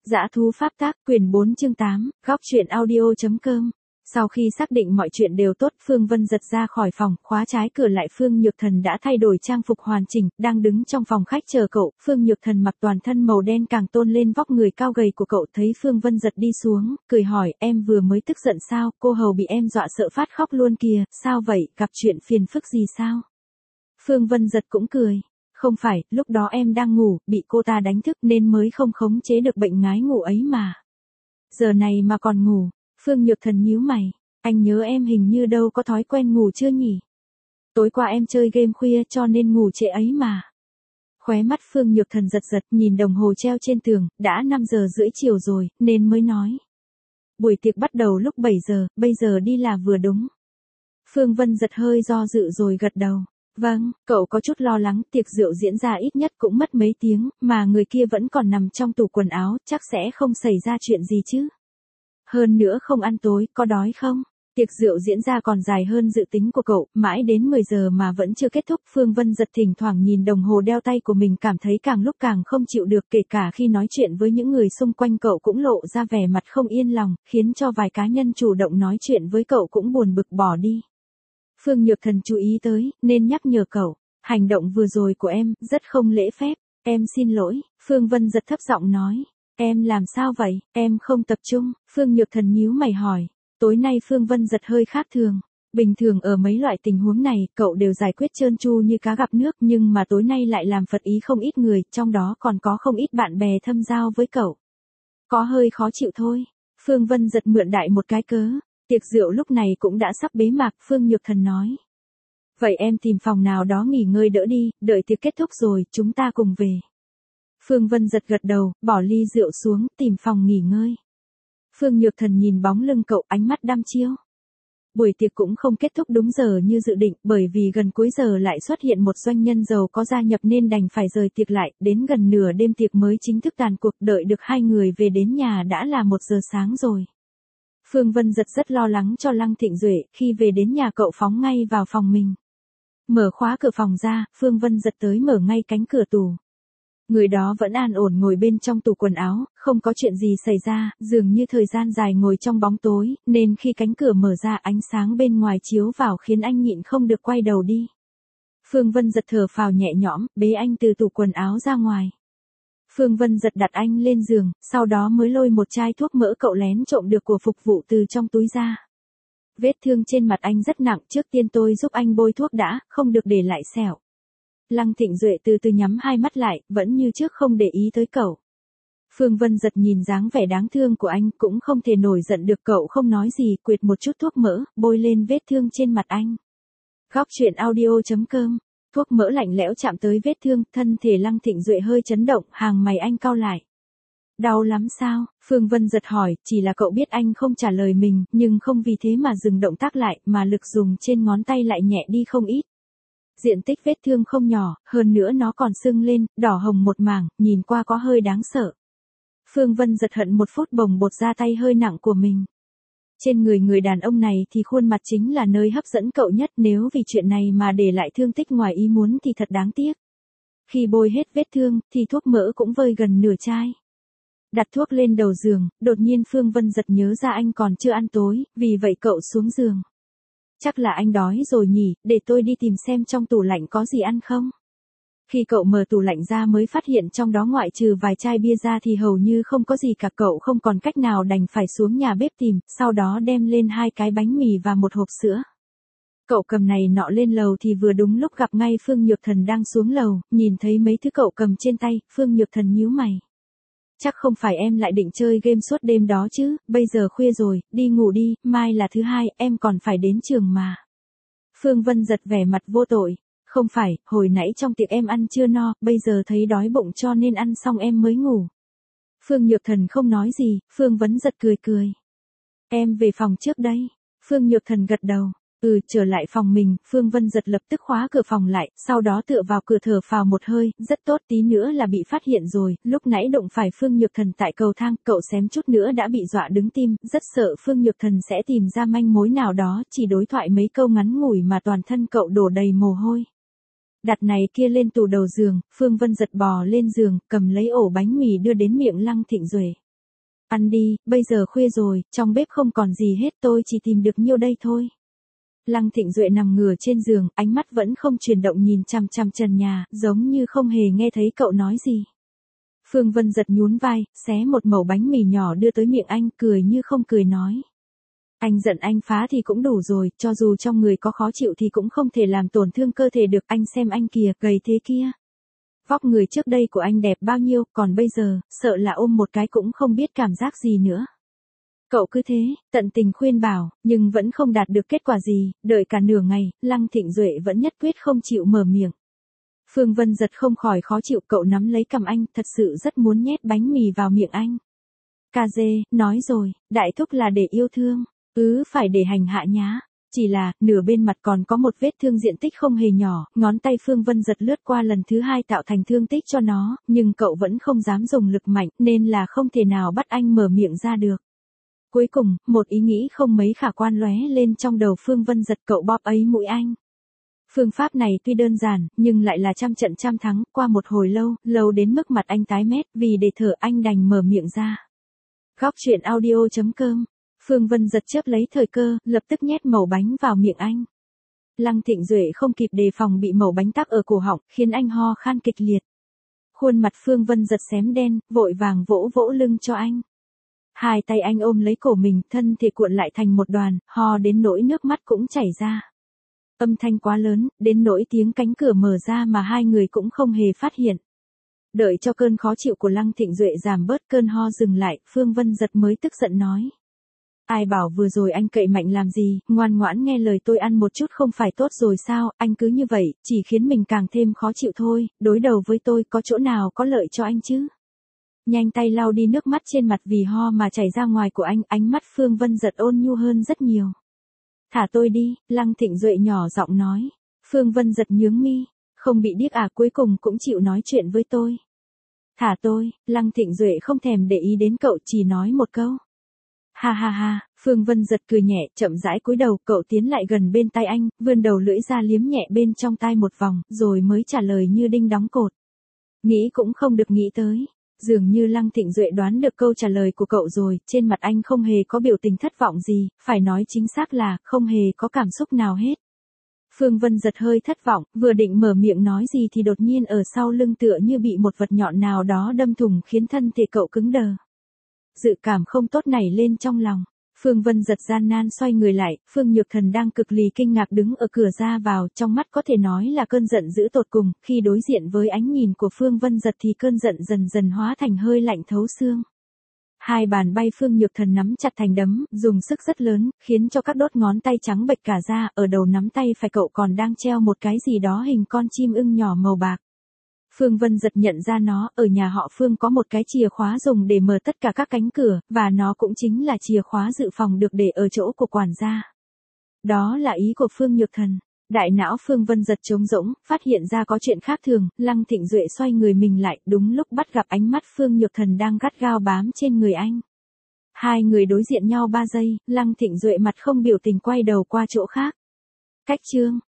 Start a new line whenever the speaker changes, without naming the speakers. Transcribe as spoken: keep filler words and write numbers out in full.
Dã thú pháp tác, quyển bốn chương tám, góc truyện audio.com. Sau khi xác định mọi chuyện đều tốt, Phương Vân giật ra khỏi phòng, khóa trái cửa lại. Phương Nhược Thần đã thay đổi trang phục hoàn chỉnh, đang đứng trong phòng khách chờ cậu. Phương Nhược Thần mặc toàn thân màu đen càng tôn lên vóc người cao gầy của cậu. Thấy Phương Vân giật đi xuống, cười hỏi, em vừa mới tức giận sao, cô hầu bị em dọa sợ phát khóc luôn kìa, sao vậy, gặp chuyện phiền phức gì sao? Phương Vân giật cũng cười. Không phải, lúc đó em đang ngủ, bị cô ta đánh thức nên mới không khống chế được bệnh ngái ngủ ấy mà. Giờ này mà còn ngủ. Phương Nhược Thần nhíu mày, anh nhớ em hình như đâu có thói quen ngủ chưa nhỉ? Tối qua em chơi game khuya cho nên ngủ trễ ấy mà. Khóe mắt Phương Nhược Thần giật giật, nhìn đồng hồ treo trên tường, đã năm giờ rưỡi chiều rồi, nên mới nói. Buổi tiệc bắt đầu lúc bảy giờ, bây giờ đi là vừa đúng. Phương Vân giật hơi do dự rồi gật đầu. Vâng, cậu có chút lo lắng, tiệc rượu diễn ra ít nhất cũng mất mấy tiếng, mà người kia vẫn còn nằm trong tủ quần áo, chắc sẽ không xảy ra chuyện gì chứ. Hơn nữa không ăn tối, có đói không? Tiệc rượu diễn ra còn dài hơn dự tính của cậu, mãi đến mười giờ mà vẫn chưa kết thúc. Phương Vân giật thỉnh thoảng nhìn đồng hồ đeo tay của mình, cảm thấy càng lúc càng không chịu được, kể cả khi nói chuyện với những người xung quanh cậu cũng lộ ra vẻ mặt không yên lòng, khiến cho vài cá nhân chủ động nói chuyện với cậu cũng buồn bực bỏ đi. Phương Nhược Thần chú ý tới, nên nhắc nhở cậu, hành động vừa rồi của em, rất không lễ phép, em xin lỗi. Phương Vân giật thấp giọng nói, em làm sao vậy, em không tập trung. Phương Nhược Thần nhíu mày hỏi, tối nay Phương Vân giật hơi khác thường. Bình thường ở mấy loại tình huống này, cậu đều giải quyết trơn tru như cá gặp nước, nhưng mà tối nay lại làm phật ý không ít người, trong đó còn có không ít bạn bè thâm giao với cậu. Có hơi khó chịu thôi. Phương Vân giật mượn đại một cái cớ. Tiệc rượu lúc này cũng đã sắp bế mạc, Phương Nhược Thần nói. Vậy em tìm phòng nào đó nghỉ ngơi đỡ đi, đợi tiệc kết thúc rồi, chúng ta cùng về. Phương Vân giật gật đầu, bỏ ly rượu xuống, tìm phòng nghỉ ngơi. Phương Nhược Thần nhìn bóng lưng cậu, ánh mắt đăm chiêu. Buổi tiệc cũng không kết thúc đúng giờ như dự định, bởi vì gần cuối giờ lại xuất hiện một doanh nhân giàu có gia nhập nên đành phải rời tiệc lại, đến gần nửa đêm tiệc mới chính thức tàn cuộc, đợi được hai người về đến nhà đã là một giờ sáng rồi. Phương Vân giật rất lo lắng cho Lăng Thịnh Duệ, khi về đến nhà cậu phóng ngay vào phòng mình. Mở khóa cửa phòng ra, Phương Vân giật tới mở ngay cánh cửa tủ. Người đó vẫn an ổn ngồi bên trong tủ quần áo, không có chuyện gì xảy ra, dường như thời gian dài ngồi trong bóng tối, nên khi cánh cửa mở ra ánh sáng bên ngoài chiếu vào khiến anh nhịn không được quay đầu đi. Phương Vân giật thở phào nhẹ nhõm, bế anh từ tủ quần áo ra ngoài. Phương Vân giật đặt anh lên giường, sau đó mới lôi một chai thuốc mỡ cậu lén trộm được của phục vụ từ trong túi ra. Vết thương trên mặt anh rất nặng, trước tiên tôi giúp anh bôi thuốc đã, không được để lại sẹo. Lăng Thịnh Duệ từ từ nhắm hai mắt lại, vẫn như trước không để ý tới cậu. Phương Vân giật nhìn dáng vẻ đáng thương của anh, cũng không thể nổi giận được, cậu không nói gì, quệt một chút thuốc mỡ, bôi lên vết thương trên mặt anh. Góc truyện audio.com. Thuốc mỡ lạnh lẽo chạm tới vết thương, thân thể Lăng Thịnh Duệ hơi chấn động, hàng mày anh cau lại. Đau lắm sao? Phương Vân giật hỏi, chỉ là cậu biết anh không trả lời mình, nhưng không vì thế mà dừng động tác lại, mà lực dùng trên ngón tay lại nhẹ đi không ít. Diện tích vết thương không nhỏ, hơn nữa nó còn sưng lên, đỏ hồng một mảng, nhìn qua có hơi đáng sợ. Phương Vân giật hận một phút bồng bột ra tay hơi nặng của mình. Trên người người đàn ông này thì khuôn mặt chính là nơi hấp dẫn cậu nhất, nếu vì chuyện này mà để lại thương tích ngoài ý muốn thì thật đáng tiếc. Khi bôi hết vết thương, thì thuốc mỡ cũng vơi gần nửa chai. Đặt thuốc lên đầu giường, đột nhiên Phương Vân giật nhớ ra anh còn chưa ăn tối, vì vậy cậu xuống giường. Chắc là anh đói rồi nhỉ, để tôi đi tìm xem trong tủ lạnh có gì ăn không. Khi cậu mở tủ lạnh ra mới phát hiện trong đó ngoại trừ vài chai bia ra thì hầu như không có gì cả, cậu không còn cách nào đành phải xuống nhà bếp tìm, sau đó đem lên hai cái bánh mì và một hộp sữa. Cậu cầm này nọ lên lầu thì vừa đúng lúc gặp ngay Phương Nhược Thần đang xuống lầu, nhìn thấy mấy thứ cậu cầm trên tay, Phương Nhược Thần nhíu mày. Chắc không phải em lại định chơi game suốt đêm đó chứ, bây giờ khuya rồi, đi ngủ đi, mai là thứ hai, em còn phải đến trường mà. Phương Vân giật vẻ mặt vô tội. Không phải, hồi nãy trong tiệc em ăn chưa no, bây giờ thấy đói bụng cho nên ăn xong em mới ngủ. Phương Nhược Thần không nói gì, Phương Vân giật cười cười. Em về phòng trước đây. Phương Nhược Thần gật đầu. Ừ, trở lại phòng mình, Phương Vân giật lập tức khóa cửa phòng lại, sau đó tựa vào cửa thở phào một hơi, rất tốt, tí nữa là bị phát hiện rồi, lúc nãy đụng phải Phương Nhược Thần tại cầu thang, cậu xém chút nữa đã bị dọa đứng tim, rất sợ Phương Nhược Thần sẽ tìm ra manh mối nào đó, chỉ đối thoại mấy câu ngắn ngủi mà toàn thân cậu đổ đầy mồ hôi. Đặt này kia lên tủ đầu giường, Phương Vân giật bò lên giường, cầm lấy ổ bánh mì đưa đến miệng Lăng Thịnh Duệ. Ăn đi, bây giờ khuya rồi, trong bếp không còn gì hết, tôi chỉ tìm được nhiêu đây thôi. Lăng Thịnh Duệ nằm ngửa trên giường, ánh mắt vẫn không chuyển động nhìn chằm chằm trần nhà, giống như không hề nghe thấy cậu nói gì. Phương Vân giật nhún vai, xé một mẩu bánh mì nhỏ đưa tới miệng anh, cười như không cười nói. Anh giận anh phá thì cũng đủ rồi, cho dù trong người có khó chịu thì cũng không thể làm tổn thương cơ thể được, anh xem anh kìa, gầy thế kia. Vóc người trước đây của anh đẹp bao nhiêu, còn bây giờ, sợ là ôm một cái cũng không biết cảm giác gì nữa. Cậu cứ thế, tận tình khuyên bảo, nhưng vẫn không đạt được kết quả gì, đợi cả nửa ngày, Lăng Thịnh Duệ vẫn nhất quyết không chịu mở miệng. Phương Vân giật không khỏi khó chịu, cậu nắm lấy cằm anh, thật sự rất muốn nhét bánh mì vào miệng anh. Ca dê, nói rồi, đại thúc là để yêu thương, ứ phải để hành hạ nhá. Chỉ là, nửa bên mặt còn có một vết thương diện tích không hề nhỏ, ngón tay Phương Vân giật lướt qua lần thứ hai tạo thành thương tích cho nó, nhưng cậu vẫn không dám dùng lực mạnh nên là không thể nào bắt anh mở miệng ra được. Cuối cùng, một ý nghĩ không mấy khả quan lóe lên trong đầu Phương Vân giật, cậu bóp ấy mũi anh. Phương pháp này tuy đơn giản, nhưng lại là trăm trận trăm thắng, qua một hồi lâu, lâu đến mức mặt anh tái mét, vì để thở anh đành mở miệng ra. Góc truyện audio chấm com. Phương Vân giật chớp lấy thời cơ, lập tức nhét mẩu bánh vào miệng anh. Lăng Thịnh Duệ không kịp đề phòng bị mẩu bánh tắc ở cổ họng, khiến anh ho khan kịch liệt. Khuôn mặt Phương Vân giật xém đen, vội vàng vỗ vỗ lưng cho anh. Hai tay anh ôm lấy cổ mình, thân thể cuộn lại thành một đoàn, ho đến nỗi nước mắt cũng chảy ra. Âm thanh quá lớn, đến nỗi tiếng cánh cửa mở ra mà hai người cũng không hề phát hiện. Đợi cho cơn khó chịu của Lăng Thịnh Duệ giảm bớt, cơn ho dừng lại, Phương Vân giật mới tức giận nói. Ai bảo vừa rồi anh cậy mạnh làm gì, ngoan ngoãn nghe lời tôi ăn một chút không phải tốt rồi sao, anh cứ như vậy, chỉ khiến mình càng thêm khó chịu thôi, đối đầu với tôi có chỗ nào có lợi cho anh chứ. Nhanh tay lau đi nước mắt trên mặt vì ho mà chảy ra ngoài của anh, ánh mắt Phương Vân giật ôn nhu hơn rất nhiều. Thả tôi đi, Lăng Thịnh Duệ nhỏ giọng nói. Phương Vân giật nhướng mi, không bị điếc à, cuối cùng cũng chịu nói chuyện với tôi. Thả tôi, Lăng Thịnh Duệ không thèm để ý đến cậu, chỉ nói một câu. Ha ha ha, Phương Vân giật cười nhẹ, chậm rãi cúi đầu, cậu tiến lại gần bên tai anh, vươn đầu lưỡi ra liếm nhẹ bên trong tai một vòng, rồi mới trả lời như đinh đóng cột. Nghĩ cũng không được nghĩ tới. Dường như Lăng Thịnh Duệ đoán được câu trả lời của cậu rồi, trên mặt anh không hề có biểu tình thất vọng gì, phải nói chính xác là, không hề có cảm xúc nào hết. Phương Vân giật hơi thất vọng, vừa định mở miệng nói gì thì đột nhiên ở sau lưng tựa như bị một vật nhọn nào đó đâm thủng khiến thân thể cậu cứng đờ. Dự cảm không tốt nảy lên trong lòng. Phương Vân giật gian nan xoay người lại, Phương Nhược Thần đang cực lì kinh ngạc đứng ở cửa ra vào, trong mắt có thể nói là cơn giận dữ tột cùng, khi đối diện với ánh nhìn của Phương Vân giật thì cơn giận dần dần hóa thành hơi lạnh thấu xương. Hai bàn bay Phương Nhược Thần nắm chặt thành đấm, dùng sức rất lớn, khiến cho các đốt ngón tay trắng bệch cả ra, ở đầu nắm tay phải cậu còn đang treo một cái gì đó hình con chim ưng nhỏ màu bạc. Phương Vân giật nhận ra nó, ở nhà họ Phương có một cái chìa khóa dùng để mở tất cả các cánh cửa, và nó cũng chính là chìa khóa dự phòng được để ở chỗ của quản gia. Đó là ý của Phương Nhược Thần. Đại não Phương Vân giật trống rỗng, phát hiện ra có chuyện khác thường, Lăng Thịnh Duệ xoay người mình lại, đúng lúc bắt gặp ánh mắt Phương Nhược Thần đang gắt gao bám trên người anh. Hai người đối diện nhau ba giây, Lăng Thịnh Duệ mặt không biểu tình quay đầu qua chỗ khác. Cách chương.